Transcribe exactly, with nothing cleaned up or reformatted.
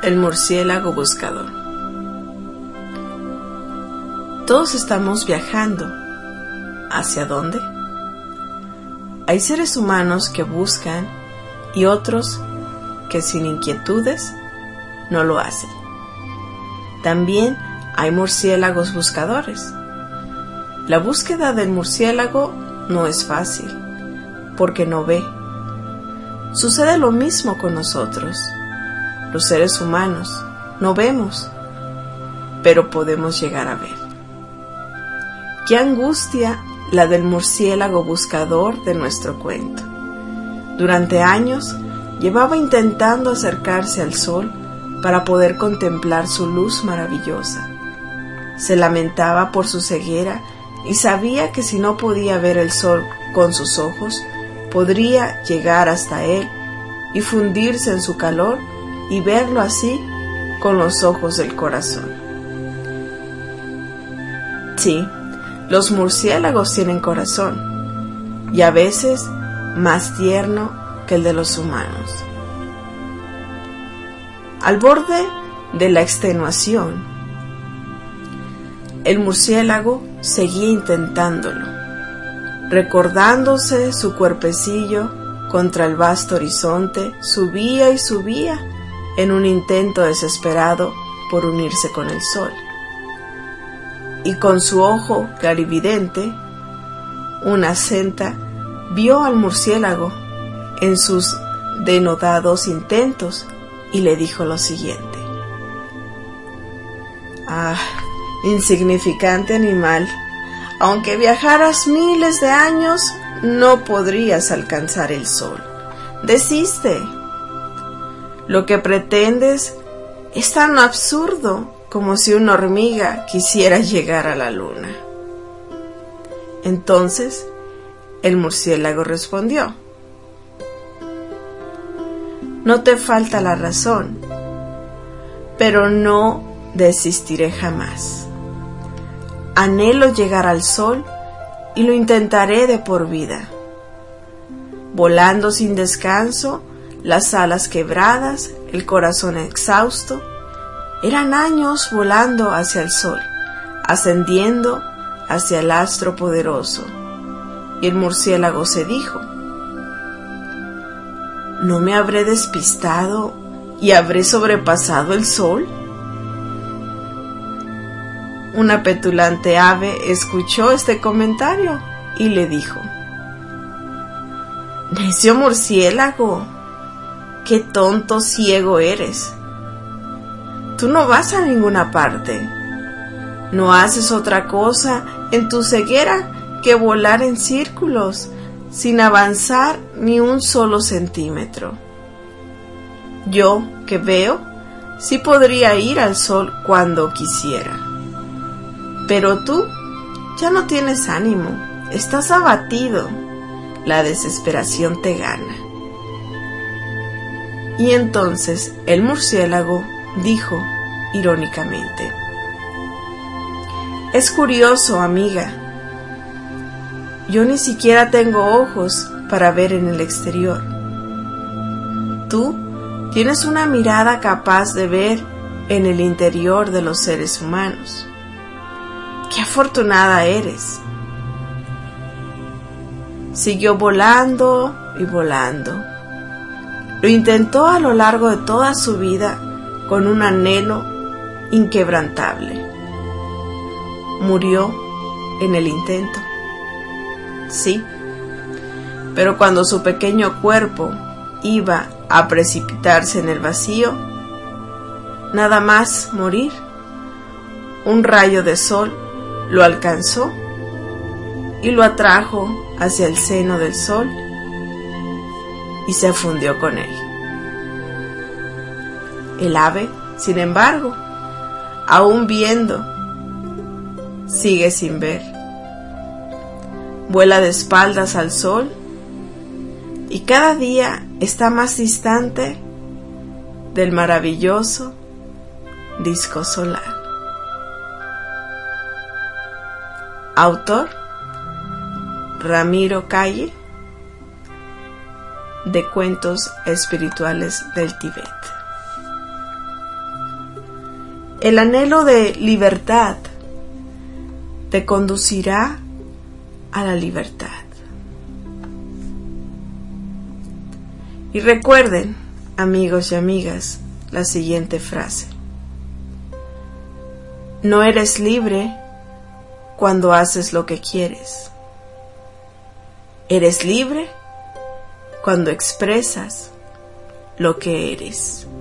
El murciélago buscador. Todos estamos viajando. ¿Hacia dónde? Hay seres humanos que buscan y otros que sin inquietudes no lo hacen. También hay murciélagos buscadores. La búsqueda del murciélago no es fácil, porque no ve. Sucede lo mismo con nosotros. Los seres humanos no vemos, pero podemos llegar a ver. Qué angustia la del murciélago buscador de nuestro cuento. Durante años llevaba intentando acercarse al sol para poder contemplar su luz maravillosa. Se lamentaba por su ceguera y sabía que si no podía ver el sol con sus ojos, podría llegar hasta él y fundirse en su calor y verlo así con los ojos del corazón. Sí, los murciélagos tienen corazón, y a veces más tierno que el de los humanos. Al borde de la extenuación, el murciélago seguía intentándolo, recordándose su cuerpecillo contra el vasto horizonte, subía y subía en un intento desesperado por unirse con el sol. Y con su ojo clarividente, una senta vio al murciélago en sus denodados intentos y le dijo lo siguiente: «Ah, insignificante animal, aunque viajaras miles de años, no podrías alcanzar el sol. Desiste. Lo que pretendes es tan absurdo como si una hormiga quisiera llegar a la luna». Entonces el murciélago respondió: «No te falta la razón, pero no desistiré jamás. Anhelo llegar al sol y lo intentaré de por vida. Volando sin descanso, las alas quebradas, el corazón exhausto, eran años volando hacia el sol, ascendiendo hacia el astro poderoso». Y el murciélago se dijo: «¿No me habré despistado y habré sobrepasado el sol?». Una petulante ave escuchó este comentario y le dijo: «Necio murciélago, qué tonto ciego eres. Tú no vas a ninguna parte. No haces otra cosa en tu ceguera que volar en círculos sin avanzar ni un solo centímetro. Yo, que veo, sí podría ir al sol cuando quisiera. Pero tú ya no tienes ánimo, estás abatido, la desesperación te gana». Y entonces el murciélago dijo irónicamente: «Es curioso, amiga. Yo ni siquiera tengo ojos para ver en el exterior. Tú tienes una mirada capaz de ver en el interior de los seres humanos. ¡Qué afortunada eres!». Siguió volando y volando. Lo intentó a lo largo de toda su vida con un anhelo inquebrantable. Murió en el intento. Sí, pero cuando su pequeño cuerpo iba a precipitarse en el vacío, nada más morir, un rayo de sol lo alcanzó y lo atrajo hacia el seno del sol y se fundió con él. El ave, sin embargo, aún viendo, sigue sin ver. Vuela de espaldas al sol y cada día está más distante del maravilloso disco solar. Autor: Ramiro Calle, de Cuentos Espirituales del Tíbet. El anhelo de libertad te conducirá a la libertad. Y recuerden, amigos y amigas, la siguiente frase. No eres libre cuando haces lo que quieres. Eres libre cuando expresas lo que eres.